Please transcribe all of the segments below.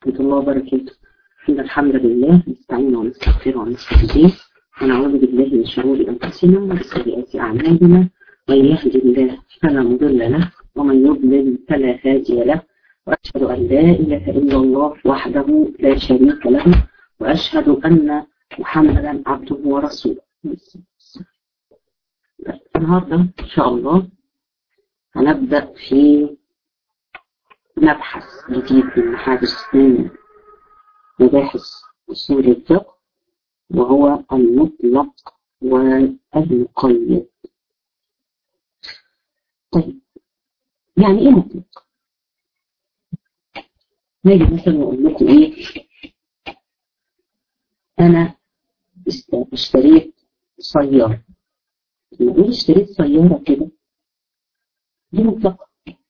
ورحمة الله وبركاته. إن الحمد لله نستعين ونستغفر ونستهديه ونعوذ بالله من شرور أنفسنا ومن سيئات أعمالنا، من يهد الله فلا مضل له ومن يضلل فلا هادي له، وأشهد أن لا إله إلا الله وحده لا شريك له، وأشهد أن محمدا عبده ورسوله. النهارده إن شاء الله هنبدأ في مبحث جديد من مباحث أصول الفقه، وهو المطلق والمقيد. طيب يعني إيه مطلق؟ نيجي مثلا نقول لكم إيه؟ أنا اشتريت سيارة. نقول اشتريت سيارة كده دي مطلقة،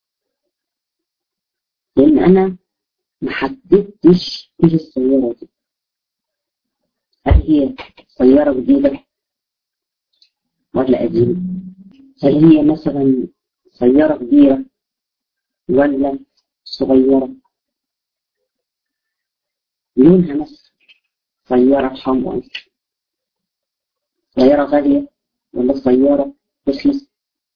لأن أنا ما حددتش ايه السيارة دي. هل هي سيارة جديدة ولا قديمة؟ هل هي مثلا سيارة كبيرة ولا صغيرة؟ لونها مثلا سيارة حمراء، سيارة غالية ولا سيارة رخيصة؟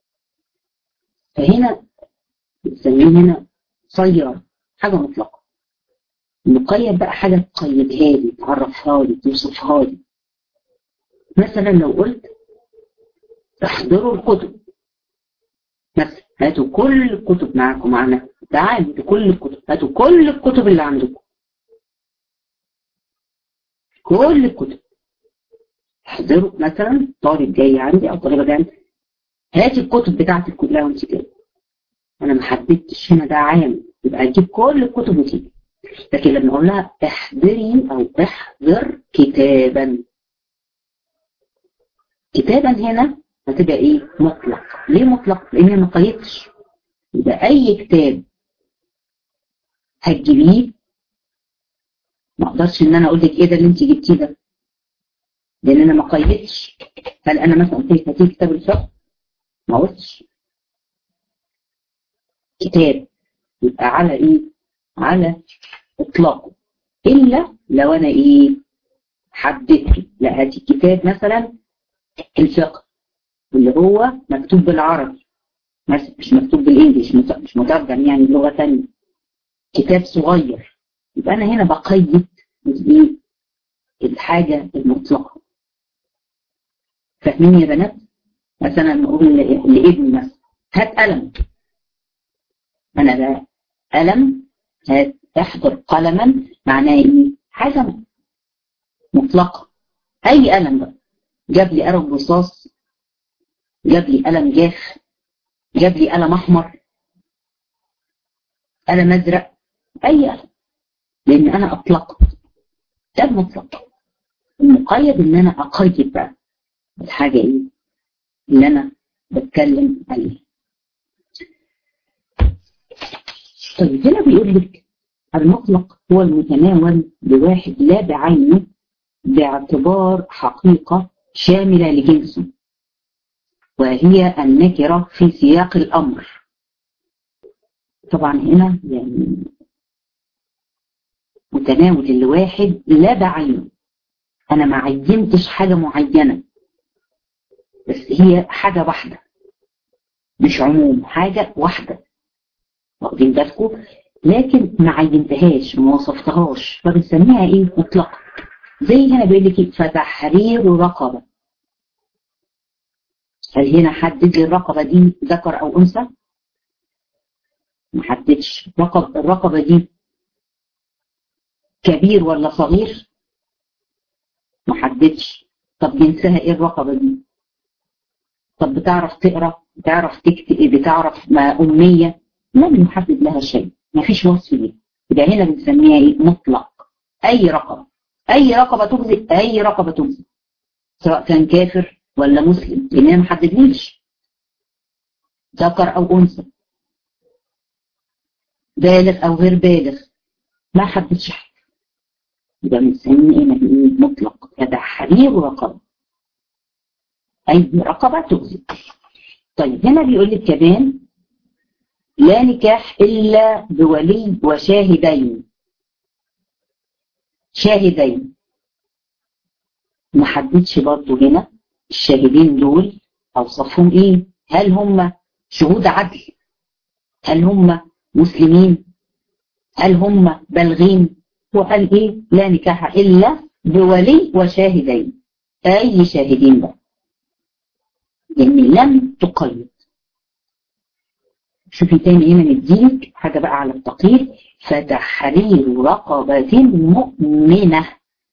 فهنا بنسميه هنا سيارة، حاجة مطلقة. مقيد بقى حاجة تقيدها لي، تعرفها لي، توصفها لي. مثلا لو قلت احضروا الكتب مثلا، هاتوا كل الكتب معاكم، معنا تعالوا كل الكتب، هاتوا كل الكتب اللي عندكم، كل الكتب. احضروا مثلا طالب جاي عندي او طالبه جايه عندي، هاتي الكتب بتاعتك كلها وانت كده. انا ما حددتش هنا، ده عام، يبقى اجيب كل الكتب وتيجي. لكن لما اقول لها احضري او احضر كتابا، كتابا هنا هتبقى ايه؟ مطلق. ليه مطلق؟ لان ما قيدتش. يبقى اي كتاب هتجيبيه ما اقدرش ان انا اقول لك ايه ده اللي انت جبتيه ده، لان انا ما قيدتش. هل انا مثلا قلت لك هاتي كتاب الفقه؟ ما قلتش كتاب، يبقى على ايه؟ على اطلاقه. الا لو انا ايه؟ حددته. لا، هاتي كتاب مثلا الفقه اللي هو مكتوب بالعربي مثلا، مش مكتوب بالانجلش، مش مترجم يعني لغه ثانيه، كتاب صغير. يبقى انا هنا بقيد ايه؟ الحاجه المطلقه. فاهمين يا بنات؟ مثلا نقول لابن مثلا هات قلم، انا ده قلم، هات احضر قلما، معناه ايه؟ حاجه مطلقه. اي قلم بقى، جاب لي قلم رصاص، جاب لي قلم جاف، جاب لي قلم احمر، قلم ازرق، اي قلم، لان انا اطلقت. ده المطلق. المقيد ان انا اقيد بقى الحاجه ايه اللي انا بتكلم عليها. طيب هنا بيقول لك المطلق هو المتناول بواحد لا بعينه باعتبار حقيقه شامله لجنسه، وهي النكره في سياق الامر. طبعا هنا يعني متناول الواحد لا بعينه، انا ما عينتش حاجه معينه، بس هي حاجه واحده، مش عموم، حاجه واحده، واخدين بالكم؟ لكن ما عينتهاش، ما وصفتهاش، فبنسميها ايه؟ مطلقه. زي هنا بيقول لك فتحرير رقبه. هل هنا حدد لي الرقبه دي ذكر او انثى؟ ما حددش. الرقبه دي كبير ولا صغير؟ ما حددش. طب جنسها ايه الرقبه دي؟ طب بتعرف تقرا؟ بتعرف تكتب؟ بتعرف ما اميه؟ لم يحدد لها شيء، ما فيش وصف ليه. يبقى هنا بنسميها ايه؟ مطلق. اي رقبه، اي رقبه تجزئ، اي رقبه تجزئ، سواء كان كافر ولا مسلم، لان انا ما حددليش ذكر او انثى، بالغ او غير بالغ، ما حددش حاجه. يبقى بنسميه ايه؟ مطلق. كتحرير رقبه، اي رقبه تجزئ. طيب هنا بيقول لك كمان لا نكاح الا بولي وشاهدين. شاهدين. ما حددش برضه هنا الشاهدين دول اوصافهم ايه؟ هل هم شهود عدل؟ هل هم مسلمين؟ هل هم بالغين؟ وقال ايه؟ لا نكاح الا بولي وشاهدين. اي شاهدين بقى؟ يعني لم تقيد. شوفي تاني هنا نديك حاجه بقى على التقييد. فتحرير رقبة مؤمنة.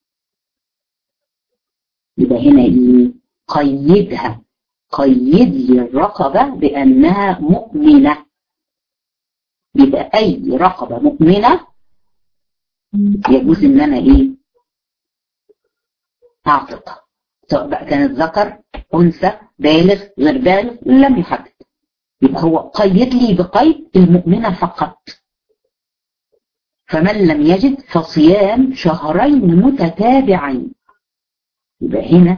يبقى هنا ايه؟ قيدها. قيد لي الرقبة بأنها مؤمنة. يبقى أي رقبة مؤمنة يجوز إن أنا إيه؟ أعتقها، سواء بقى كانت ذكر أنثى بالغ غير بالغ لم يحدد. يبقى هو قيد لي بقيد المؤمنة فقط. فمن لم يجد فصيام شهرين متتابعين. يبقى هنا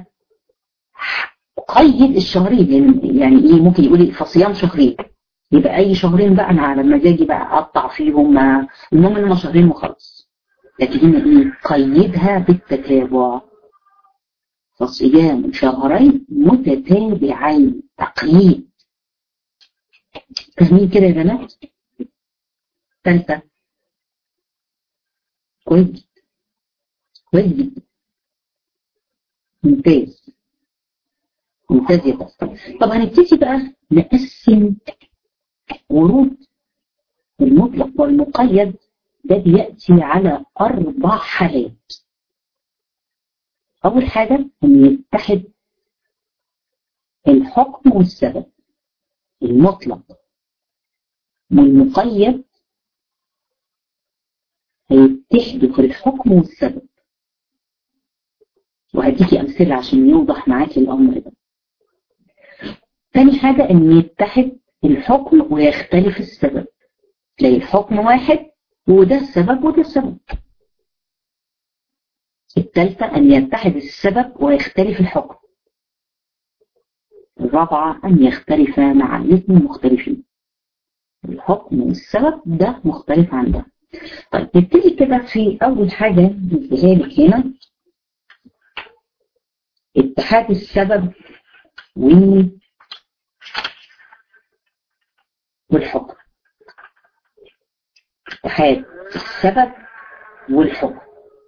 قيد الشهرين، يعني ايه؟ ممكن يقول فصيام شهرين، يبقى اي شهرين بقى انا على مزاجي بقى اقطع فيهم، المهم ان شهرين وخلاص. لكن هنا ايه؟ قيدها بالتتابع. فصيام شهرين متتابعين، تقييد. فاهمين كده يا بنات؟ ثالثه كويس كويس ممتاز ممتاز يا بس. طب هنبتدي بقى نقسم ورود المطلق والمقيد. ده بيأتي على 4 حالات. أول حاجة أن يتحد الحكم والسبب. المطلق والمقيد هيتحدوا في الحكم والسبب، وهديكي أمثلة عشان يوضح معاكي الأمر ده. تاني حاجة أن يتحد الحكم ويختلف السبب. تلاقي الحكم واحد وده السبب وده السبب. الثالثة أن يتحد السبب ويختلف الحكم. الرابعة أن يختلف مع الاثنين مختلفين. الحكم والسبب ده مختلف عن ده. طيب نبتدي كده في أول حاجة نديها لك هنا، اتحاد السبب والحكم. اتحاد السبب والحكم.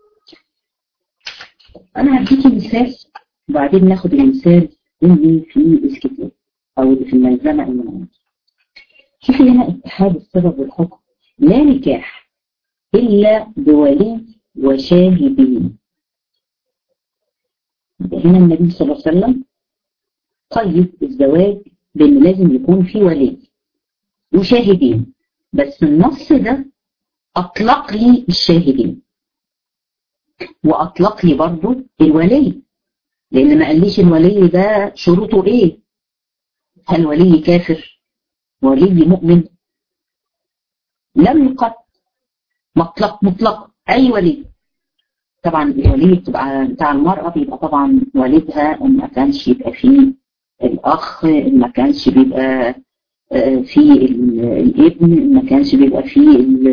أنا هديكي مثال وبعدين ناخد المثال اللي في الكتاب أو اللي في الملزمة المنوعة. شوفي هنا اتحاد السبب والحكم. لا نكاح إلا بولي وشاهدين. هنا النبي صلى الله عليه وسلم قيد الزواج بأن لازم يكون في ولي وشاهدين، بس النص ده أطلق لي الشاهدين وأطلق لي برضو الولي، لأن ما قاليش الولي ده شروطه إيه. هل ولي كافر؟ ولي مؤمن؟ لم يقل مطلق أي ولي. طبعا الولي بتاع المرأة بيبقى طبعا والدها، إن ما كانش يبقى فيه الأخ، إن ما كانش بيبقى فيه الابن، إن ما كانش بيبقى فيه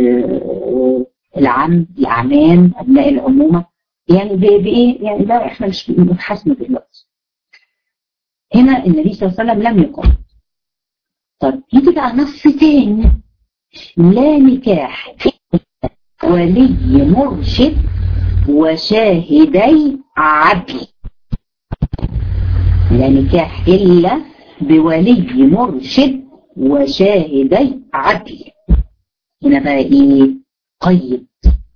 العم، الأعمام، أبناء العمومة. يعني بإيه؟ يعني ده إحنا مش بنحاسبه دلوقتي. هنا النبي صلى الله عليه وسلم لم يقل. طب يجي بقى نص تاني، لا نكاح ولي مرشد وشاهدي عدل. لا نكاح إلا بولي مرشد وشاهدي عدل. هنا بقى إيه؟ قيد.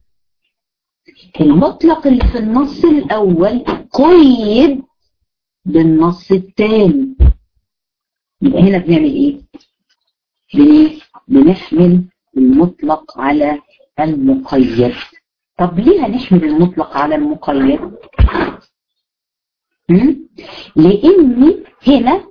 المطلق اللي في النص الأول قيد بالنص الثاني. يبقى هنا بنعمل إيه؟ بنحمل المطلق على المقيد. طب ليه هنحمل المطلق على المقيد؟ لأن هنا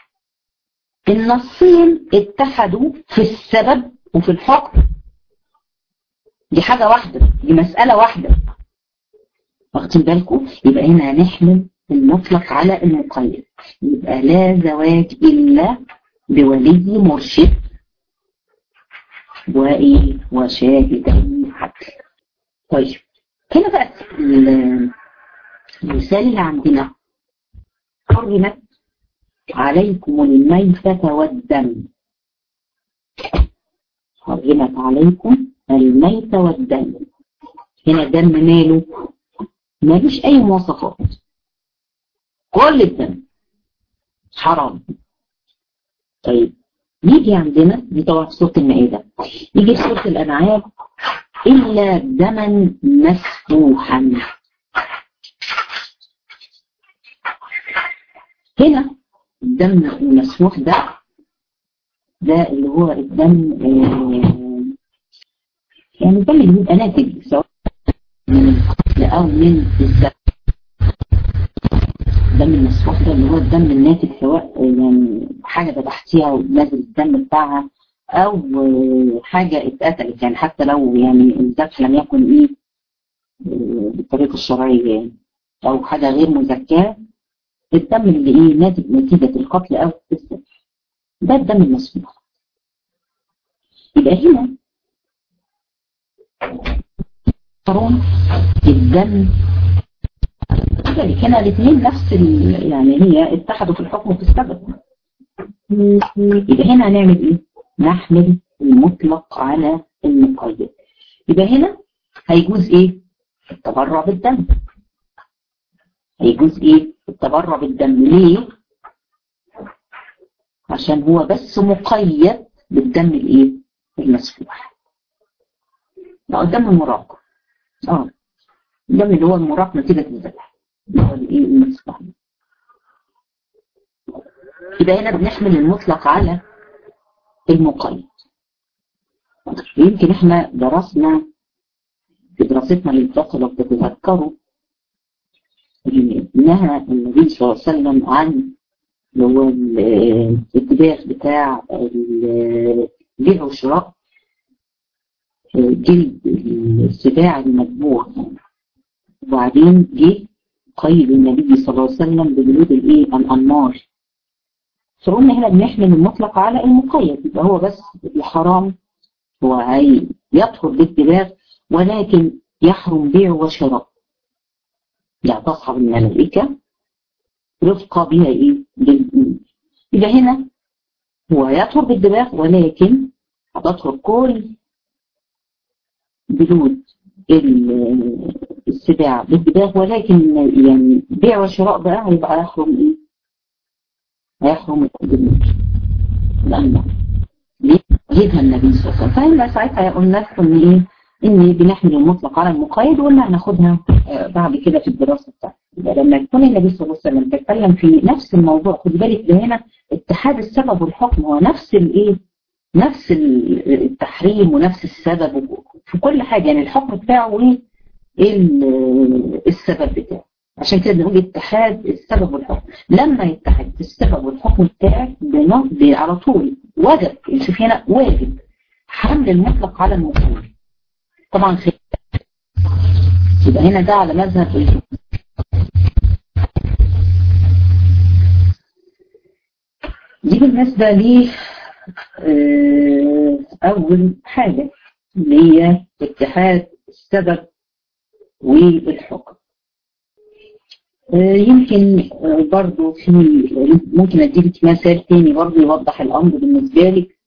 النصين اتحدوا في السبب وفي الحكم. دي حاجة واحدة، دي مسألة واحدة، واخدين بالكم؟ يبقى هنا هنحمل المطلق على المقيد. يبقى لا زواج إلا بولي مرشد وشاهدين عدل. طيب هنا بقى المثال اللي عندنا حرمت عليكم الميتة والدم. حرمت عليكم الميتة والدم. هنا الدم ماله؟ مالوش أي مواصفات، كل الدم حرام. طيب يجي عندنا دي طبعا في سورة المائدة، يجي في سورة الأنعام إلا دما مسفوحا. هنا الدم المسفوح ده اللي هو الدم يعني الدم اللي بيبقى ناتج سواء من القتل أو من الذبح. الدم المسفوح ده اللي هو الدم الناتج سواء يعني حاجة ذبحتيها ونازل الدم بتاعها أو حاجة اتقتلت، يعني حتى لو يعني الذبح لم يكن بالطريقة الشرعية يعني، أو حاجة غير مزكاة، الدم اللي ناتج نتيجة القتل أو الذبح ده الدم المسفوح. يبقى هنا حرام الدم. لذلك هنا الاثنين نفس يعني هي اتحدوا في الحكم وفي السبب. يبقى هنا هنعمل ايه؟ نحمل المطلق على المقيد. يبقى هنا هيجوز ايه؟ التبرع بالدم. هيجوز ايه؟ التبرع بالدم. ليه؟ عشان هو بس مقيد بالدم الايه؟ المسفوح. لا الدم المراق. الدم اللي هو المراق نتيجة الذبح اللي هو الايه؟ المسفوح. يبقى هنا بنحمل المطلق على المقيد. يمكن احنا درسنا في دراستنا للفقه لو تتذكروا نهى النبي صلى الله عليه وسلم عن اللي هو الاتباع بتاع البيع والشراء جلد السباع المذبوح، وبعدين جه قيد النبي صلى الله عليه وسلم بجلود الأنمار. فقلنا هنا بنحمل المطلق على المقيد. يبقى هو بس الحرام هو يطهر بالدباغ ولكن يحرم بيع وشراء. لا تصحب الملائكة رفقة بها بالإيمان. يبقى هنا هو يطهر بالدباغ ولكن هتطهر كل جلود السباع بالدباغ، ولكن يعني بيع وشراء بقى هيبقى يحرم هيحرم الجلود الأنمار. جيبها النبي صلى الله عليه وسلم. فهنا ساعتها قلنا لكم ان بنحمل المطلق على المقيد، وقلنا هناخدها بعد كده في الدراسه بتاعتنا. لما يكون النبي صلى الله عليه وسلم بيتكلم في نفس الموضوع، خد بالك ده هنا اتحاد السبب والحكم، هو نفس نفس التحريم ونفس السبب في كل حاجه، يعني الحكم بتاعه السبب بتاعه. عشان كده بنقول اتحاد السبب والحكم. لما يتحد السبب والحكم بتاعك على طول وجب، شوف هنا واجب حمل المطلق على المقيد. طبعا يبقى هنا ده على مذهب دي بالنسبة لي أول حاجة اللي هي اتحاد السبب والحكم. يمكن برضو ممكن أديك مثال تاني برضو يوضح الأمر بالنسبة لك.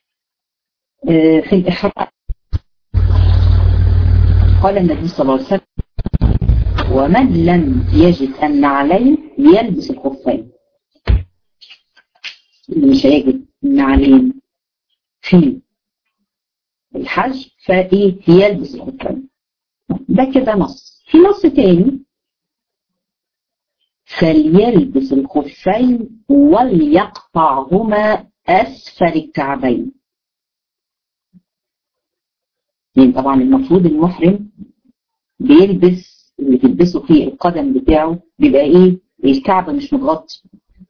في الإحرام قال النبي صلى الله عليه وسلم ومن لم يجد النعلين يلبس الخفين. اللي مش هيجد النعلين في الحج يلبس الخفين. ده كده نص. في نص تاني فليلبس الخفين وليقطعهما أسفل الكعبين. يعني طبعا المفروض المحرم بيلبس اللي بيلبسه فيه القدم بتاعه بيبقى الكعب مش متغطي.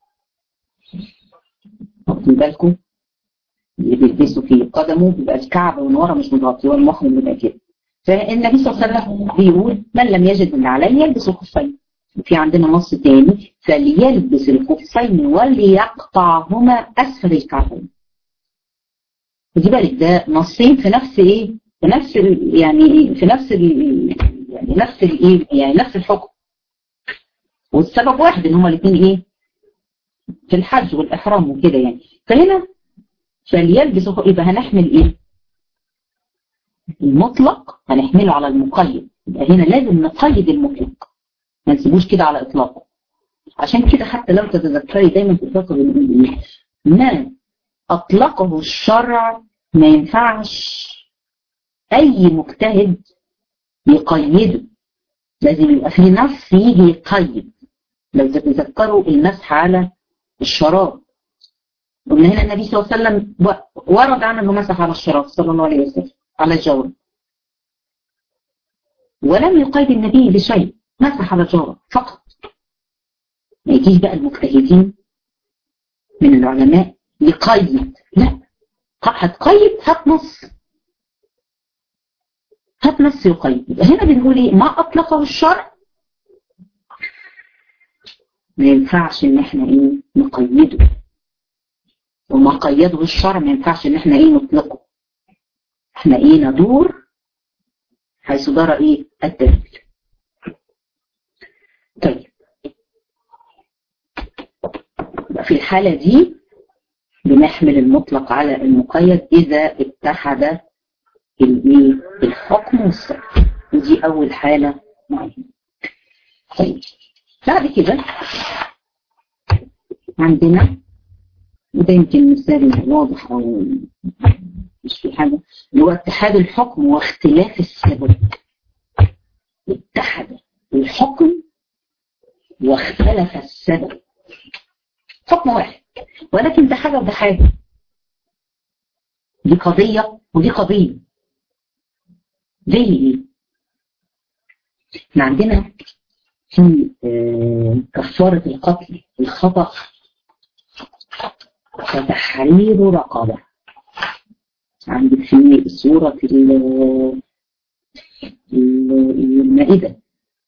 واخدين بالكم؟ اللي بيلبسه فيه قدمه بيبقى الكعب من ورا مش متغطي، والمحرم بيبقى كده. فالنبي صلى الله عليه وسلم بيقول من لم يجد النعلين يلبس الخفين. وفي عندنا نص تاني فليلبس الخفين وليقطعهما أسفل الكعبين. خدي بالك ده نصين في نفس في نفس يعني نفس الايه، يعني نفس الحكم، والسبب واحد ان هما الاثنين ايه في الحج والاحرام وكده يعني. فهنا فليلبسوا، يبقى هنحمل ايه المطلق هنحمله على المقيد، يبقى هنا لازم نقيد المطلق ما نسيبوش كده على اطلاقه. عشان كده حتى لو تتذكري دايما في الفقه بنقول ايه، ما اطلقه الشرع ما ينفعش اي مجتهد يقيده، لازم يبقى في نص يجي يقيد. لو تتذكروا المسح على الشراب، قلنا هنا النبي صلى الله عليه وسلم ورد عنه انه مسح على الشراب صلى الله عليه وسلم على الجورب، ولم يقيد النبي بشيء، مسح على الجورب فقط. ما يجيش بقى المجتهدين من العلماء يقيد، لا، هتقيد هات نص، هات نص يقيد. يبقى هنا بنقول ايه، ما اطلقه الشرع ما ينفعش ان احنا ايه نقيده، وما قيده الشرع ما ينفعش ان احنا ايه نطلقه. احنا ايه ندور حيث دار ايه الدليل. طيب في الحالة دي بنحمل المطلق على المقيد اذا اتحد الحكم والسبب، ودي اول حالة معينة. طيب بعد كده عندنا، وده يمكن مثال واضح او مش في حاجة، اللي هو اتحاد الحكم واختلاف السبب. اتحد الحكم واختلف السبب، حكم واحد ولكن ده حاجة وده حاجة، دي قضية ودي قضية. زي ايه؟ احنا عندنا في كفارة القتل الخطأ فتحرير رقبة، عندك في سورة المائدة.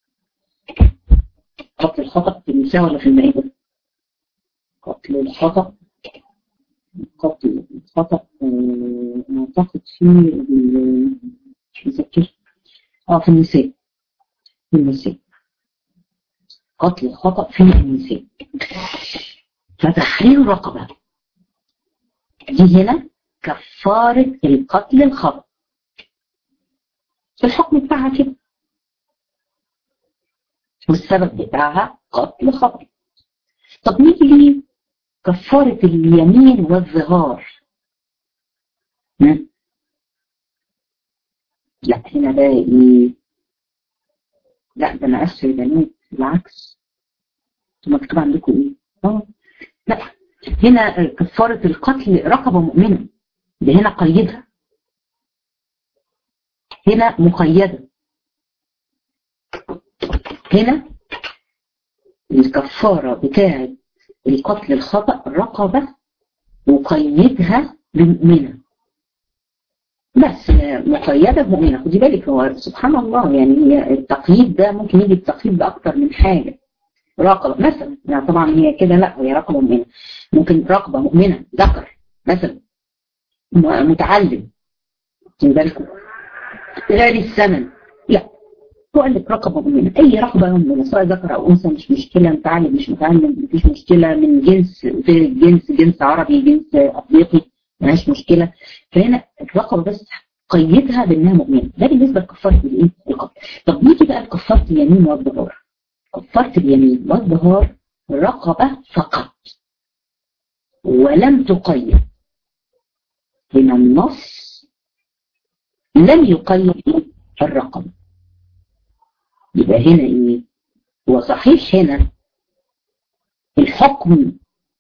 قتل الخطأ في النساء ولا في المائدة؟ قتل الخطأ، قتل الخطأ اعتقد في مش متذكر، في النساء، في النساء قتل الخطأ في النساء. فتحرير رقبة دي هنا كفارة القتل الخطأ، الحكم بتاعها كده والسبب بتاعها قتل خطأ. طب نيجي ليه كفارة اليمين والظهار؟ لا هنا بقى ايه، لا ده انا اسف يا بنات بالعكس، انتوا مكتوب عندكم ايه؟ لا هنا كفارة القتل رقبة مؤمنة، ده هنا قيدها، هنا مقيدة. هنا الكفارة بتاعة القتل الخطأ رقبة وقيدها بمؤمنة، بس مقيدة بمؤمنة. خدي بالك هو سبحان الله يعني هي التقييد ده ممكن يجي التقييد بأكتر من حاجة. رقبة مثلا يعني طبعا هي كده لا، هي رقبة مؤمنة، ممكن رقبة مؤمنة ذكر مثلا متعلم، خدي بالك غير الثمن، لا هو قال لك رقبة مؤمنة، أي رقبة مؤمنة سواء ذكر أو أنثى مش مشكلة، متعلم مش متعلم مفيش مشكلة، من جنس غير الجنس، جنس عربي جنس أفريقي مفيش مشكلة. فهنا الرقبة بس قيدها بأنها مؤمنة، ده بالنسبة لكفارة الإيه؟ القتل. طب نيجي بقى لكفارة اليمين والظهار. كفارة اليمين والظهار رقبة فقط ولم تقيد، هنا النص لم يقيد الرقبة. يبقى هنا ايه، هو صحيح هنا الحكم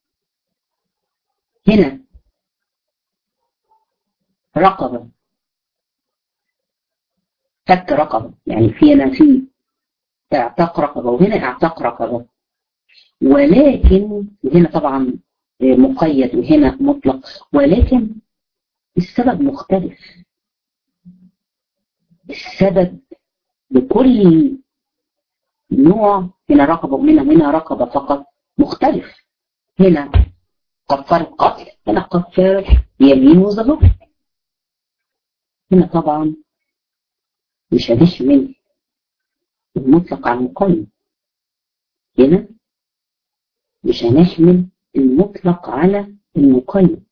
هنا رقبة، فك رقبة، يعني في هنا في اعتاق رقبة وهنا اعتاق رقبة، ولكن هنا طبعا مقيد وهنا مطلق، ولكن السبب مختلف. السبب لكل نوع، هنا رقبة وهنا رقبة فقط مختلف. هنا كفارة قتل، هنا كفارة يمين وظهور. هنا طبعا مش هنشمل المطلق على المقيد. هنا مش هنحمل المطلق على المقيد.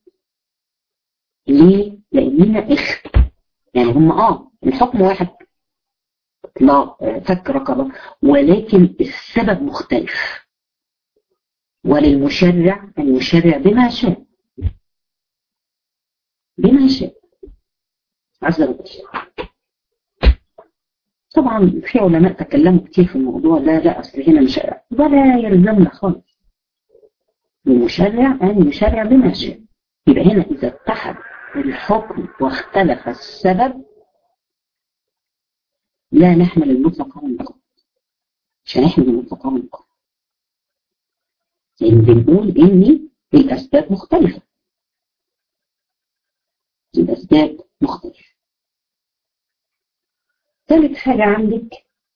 ليه؟ لأننا يعني هم الحكم واحد، لا فك رقبة، ولكن السبب مختلف. وللمشرع أن يشرع بما شاء، بما شاء عز وجل. طبعا في علماء تكلموا كتير في الموضوع. لا أصل هنا مش ولا يلزمنا خالص. المشرع أن يشرع بما شاء. يبقى هنا إذا اتحد الحكم واختلف السبب لا نحمل المطلق على المقيد. مش هنحمل المطلق على المقيد، لأن بنقول إن الأسباب مختلفة. الأسباب مختلفة. ثالث حاجة عندك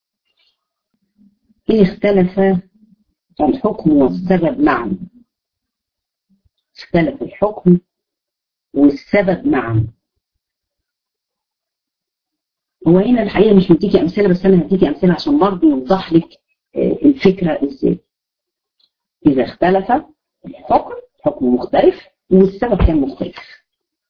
إن اختلف الحكم والسبب معا. اختلف الحكم والسبب معا. هو هنا الحقيقة مش هديكي أمثلة، بس أنا هديكي أمثلة عشان برضه يوضح لك الفكرة إزاي. إذا اختلف الحكم مختلف والسبب كان مختلف.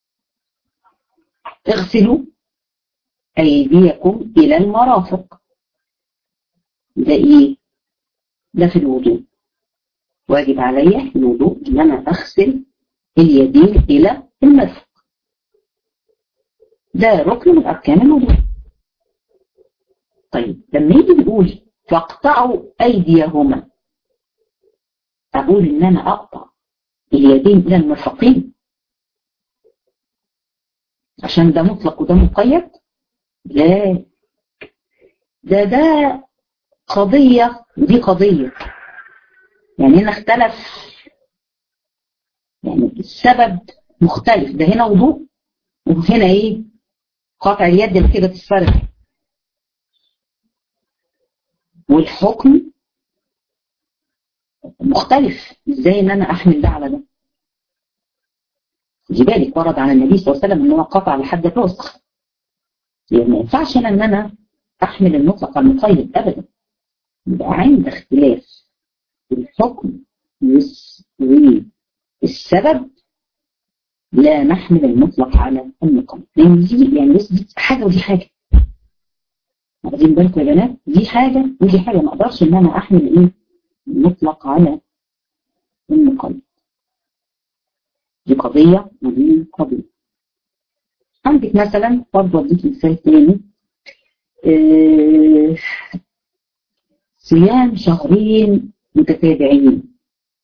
اغسلوا أيديكم إلى المرافق. ده إيه؟ ده في الوضوء. واجب علي في الوضوء إن أنا أغسل اليدين إلى المرفق. ده ركن من أركان الوضوء. طيب لما يجي نقول فاقطعوا أيديهما، أقول إن أنا أقطع اليدين إلى المرفقين عشان ده مطلق وده مقيد؟ لا، ده قضية ودي قضية. يعني هنا اختلف، يعني السبب مختلف. ده هنا وضوء وهنا ايه؟ قطع اليد اللي كده تتصرف. والحكم مختلف. ازاي ان انا احمل ده على ده؟ خدي بالك ورد عن النبي صلى الله عليه وسلم ان هو قطع لحد الرأس. يعني ما ينفعش ان انا احمل المطلق على المقيد ابدا. يبقى عند اختلاف الحكم والسبب لا نحمل المطلق على المقيد. لان دي يعني دي حاجه ودي حاجه. واخدين بالكم يا بنات؟ دي حاجه ودي حاجه. ما اقدرش ان انا احمل ايه؟ المطلق على المقيد. دي قضيه ودي قضيه. عندك مثلا برضه اديك مثال تاني. صيام شهرين متتابعين.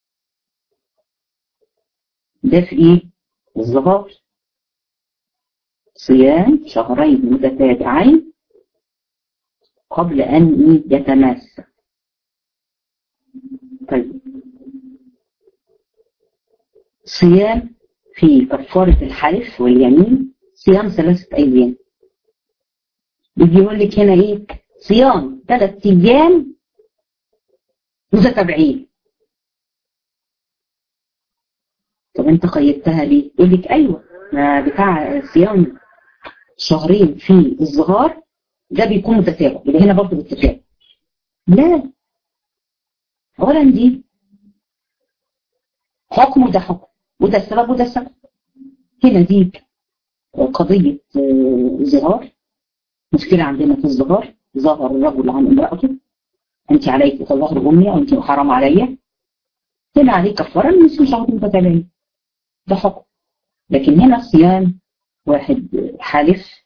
ده في ايه؟ الظهار. صيام شهرين متتابعين قبل ان يتماس. طيب صيام في كفارة الحلف واليمين صيام 3 أيام. يجي يقول لك هنا ايه؟ صيام 3 أيام متتابعين. طب انت قيدتها ليه؟ يقول لك ايوه ما بتاع صيام شهرين في الظهار ده بيكون متتابع، يبقى هنا برضه بالتتابع. لا، اولا دي حكم وده حكم وده السبب وده السبب. هنا دي قضية ظهار، مشكلة عندنا في الظهار. ظهر الرجل عن امرأته، انت عليك كظهر امي او انت حرام عليا، هنا عليك كفارة من نصف شهر متتابعين. ده حكم. لكن هنا صيام واحد حالف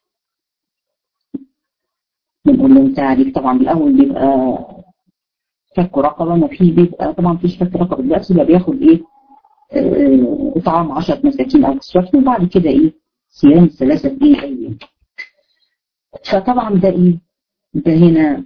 بنقول له انت عليك طبعا الاول بيبقى فك رقبه، ما فيه بيبقى طبعا فيش فك رقبه دلوقتي، يبقى بياخد ايه؟ اطعام 10 مساكين او كسوتهم، وبعد كده ايه؟ صيام 3 ايام. فطبعا ده ايه؟ ده هنا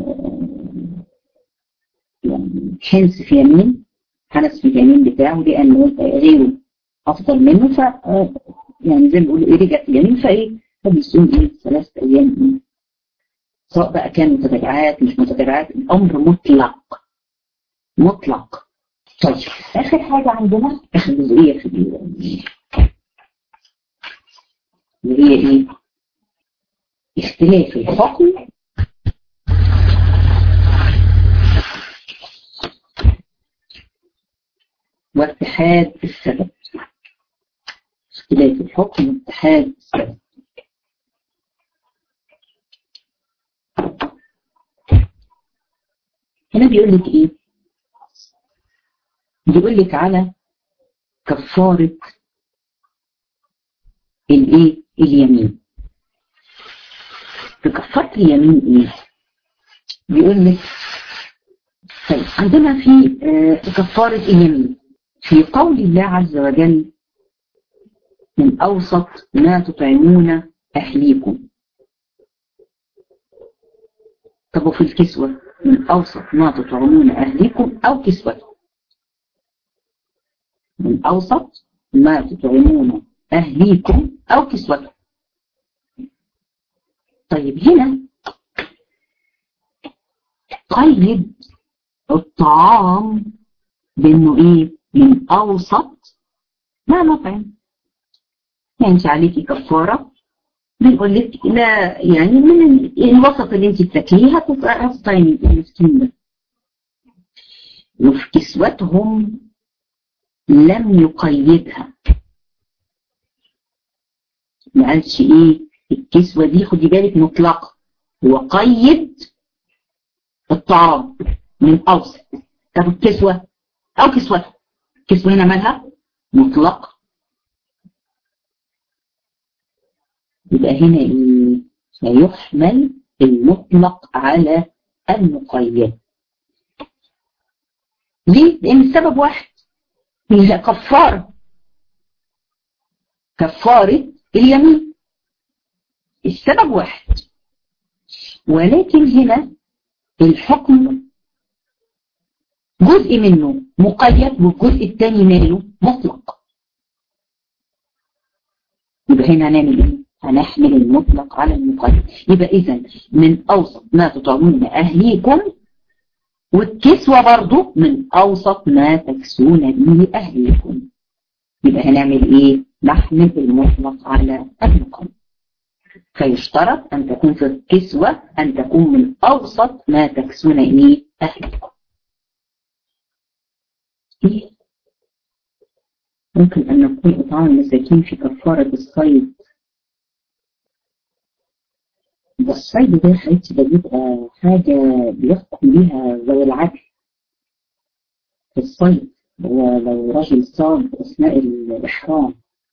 يعني حنس في يمين، حنس في اليمين بتاعه لانه غيره افضل منه. ف يعني زي ما بيقولوا ايه؟ رجع في اليمين فايه؟ فبيصوم ايه؟ 3 ايام. سواء بقى كان متتابعات مش متتابعات، الامر مطلق مطلق. طيب اخر حاجه عندنا، اخر جزئيه في اللي هي ايه؟ اختلاف الحكم واتحاد السبب. اختلاف الحكم واتحاد السبب. هنا بيقول لك ايه؟ بيقول لك على كفارة الايه؟ اليمين. في كفارة اليمين ايه؟ بيقول لك طيب عندنا في كفارة اليمين في قول الله عز وجل من أوسط ما تطعمون أهليكم. طب وفي الكسوة من أوسط ما تطعمون أهليكم أو كسوة. من أوسط ما تطعمون أهليكم أو كسوة. طيب هنا قيد الطعام بأنه إيه؟ من أوسط ما نطعم. يعني انت عليكي كفارة بنقول لك لا يعني من الوسط اللي انت بتاكليها تطعمي المسكين ده. وفي كسوتهم لم يقيدها. ما قالش ايه الكسوة دي خدي بالك مطلقة. هو قيد الطعام من اوسط. طب الكسوة او كسوته. الكسوة هنا مالها مطلقة. يبقى هنا ايه؟ سيحمل المطلق على المقيد. ليه؟ لان السبب واحد. هي كفارة اليمين السبب واحد، ولكن هنا الحكم جزء منه مقيد والجزء الثاني ماله مطلق. يبقى هنا هنعمل ايه؟ هنحمل المطلق على المقيد. يبقى اذا من اوسط ما تطعمون اهليكم، والكسوة برضو من اوسط ما تكسون به اهليكم. يبقى هنعمل ايه؟ نحمل المطلق على المقيد. فيشترط ان تكون في الكسوة ان تكون من اوسط ما تكسون ايه اهلكم. ممكن ان نكون اطعام المساكين في كفارة الصيد. ده الصيد ده حياتي ده بيبقى حاجة بيحكم بيها ذوي العدل في الصيد. هو لو راجل صاد اثناء الاحرام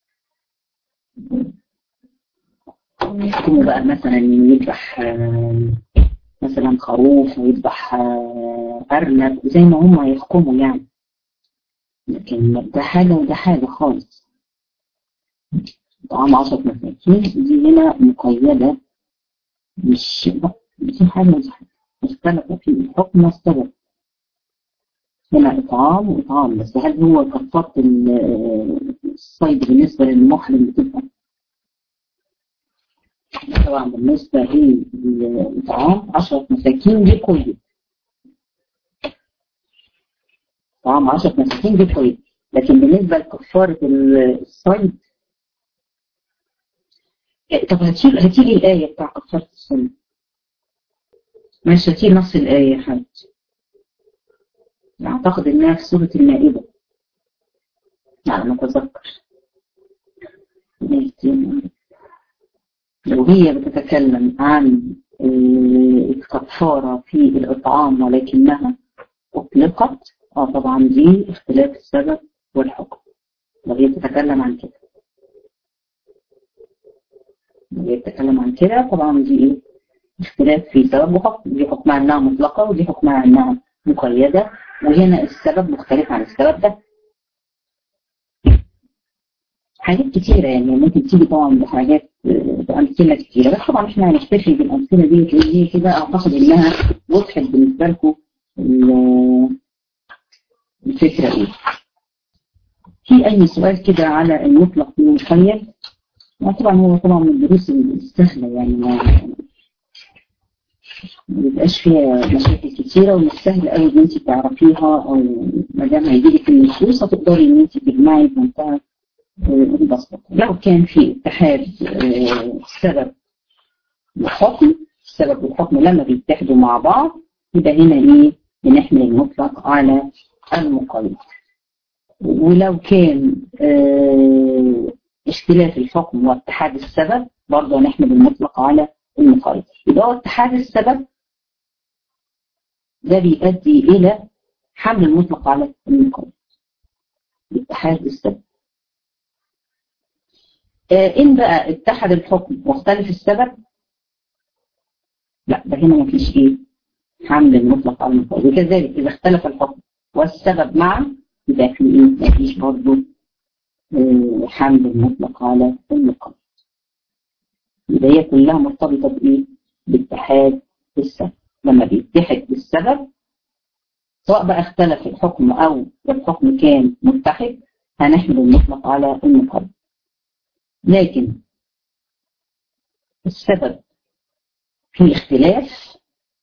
يحكموا بقى مثلا يذبح مثلا خروف ويذبح ارنب زي ما هم هيحكموا يعني. لكن ده حاجة وده حاجة خالص. طعام 10 مساكين دي هنا مقيدة، مش حاجة ودي حاجة. اختلفوا في الحكم والسبب. هنا إطعام وإطعام، بس هل هو كفارة الصيد بالنسبة للمحرم بتبقى؟ طبعا بالنسبة للإطعام 10 مساكين دي قيد. طعام 10 مساكين دي قيد، لكن بالنسبة لكفارة الصيد طب هاتيلي الآية بتاع كفارة الصيد. مش هاتيلي نص الآية يا حبيبتي. أعتقد إنها في سورة المائدة على ما أتذكر. لو هي بتتكلم عن الكفارة في الإطعام ولكنها أطلقت طبعا دي اختلاف السبب والحكم. لو هي بتتكلم عن كده، طبعا دي اختلاف في سبب وحكم. دي حكمها انها مطلقة ودي حكمها انها مقيدة، وهنا السبب مختلف عن السبب ده. حاجات كتيرة يعني ممكن تيجي طبعا بحاجات بأمثلة كتيرة، بس طبعا احنا هنكتفي بالأمثلة دي لأن كده أعتقد إنها وضحت بالنسبة لكم الفكرة إيه. في أي سؤال كده على المطلق والمقيد؟ طبعا هو طبعا من الدروس السهلة يعني ما بيبقاش فيها مشاكل كتيرة، ومن السهل قوي إن أنت تعرفيها، أو ما دام هيجيلك النصوص هتقدري إن أنت تجمعي بمنتهى البساطة. لو كان في اتحاد سبب وحكم، السبب والحكم لما بيتحدوا مع بعض يبقى هنا إيه؟ بنحمل المطلق على المقيد. ولو كان اختلاف الحكم واتحاد السبب برضه هنحمل المطلق على المقيد. يبقى هو اتحاد السبب ده بيؤدي إلى حمل المطلق على المقيد، اتحاد السبب. إن بقى اتحد الحكم واختلف السبب، لا ده هنا مفيش إيه حمل المطلق على المقيد. وكذلك إذا اختلف الحكم والسبب معا يبقى في إيه مفيش برضه حمل المطلق على المقيد. يبقى هي كلها مرتبطة بإيه؟ باتحاد السبب. لما بيتحد بالسبب سواء بقى اختلف الحكم أو الحكم كان متحد هنحمل المطلق على المقيد. لكن السبب في اختلاف،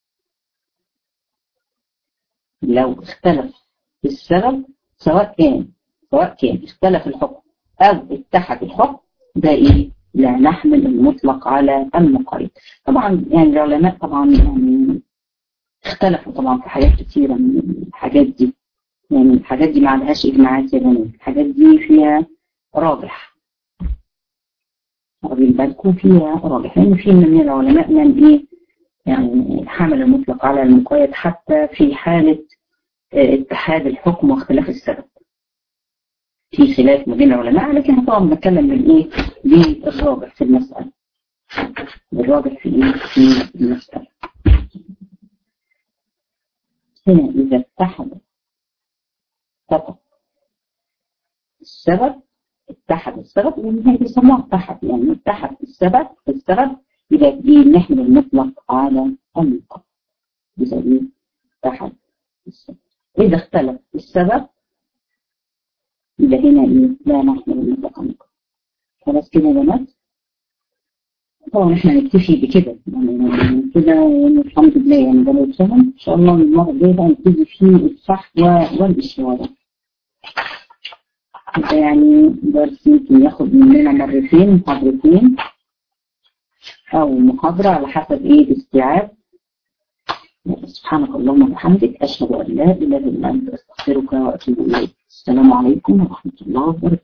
لو اختلف السبب سواء كان اختلف الحكم أو اتحد الحكم ده إيه؟ لا نحمل المطلق على المقيد. طبعا يعني العلماء طبعا يعني اختلفوا طبعا في حاجات كثيرة من الحاجات دي، يعني الحاجات دي ما عندهاش إجماعات يا بنات، الحاجات دي فيها راجح، واخدين بالكم فيها راجح، لأن في من العلماء من إيه يعني حمل المطلق على المقيد حتى في حالة اتحاد الحكم واختلاف السبب. في خلاف ما بين العلماء، لكن طبعا بنتكلم بالإيه بالراجح في المسألة، بالراجح في إيه في المسألة. هنا إذا اتحد فقط السبب، اتحد السبب يعني بيسموها اتحد، يعني اتحد السبب يبقى دي نحمل المطلق على المقيد. يبقى اتحد السبب. إذا اختلف السبب يبقى هنا إيه لا نحمل المطلق على المقيد. خلاص كده يا بنات. طبعا احنا نكتفي بكده يعني كده الحمد لله، يعني ده لو اتفهم ان شاء الله المره الجايه بقى نبتدي فيه الصح والاشاره. يعني درس يمكن ياخد مننا محاضرتين او محاضره على حسب ايه الاستيعاب. سبحانك اللهم وبحمدك اشهد ان لا اله الا انت استغفرك واتوب اليك. السلام عليكم ورحمه الله وبركاته.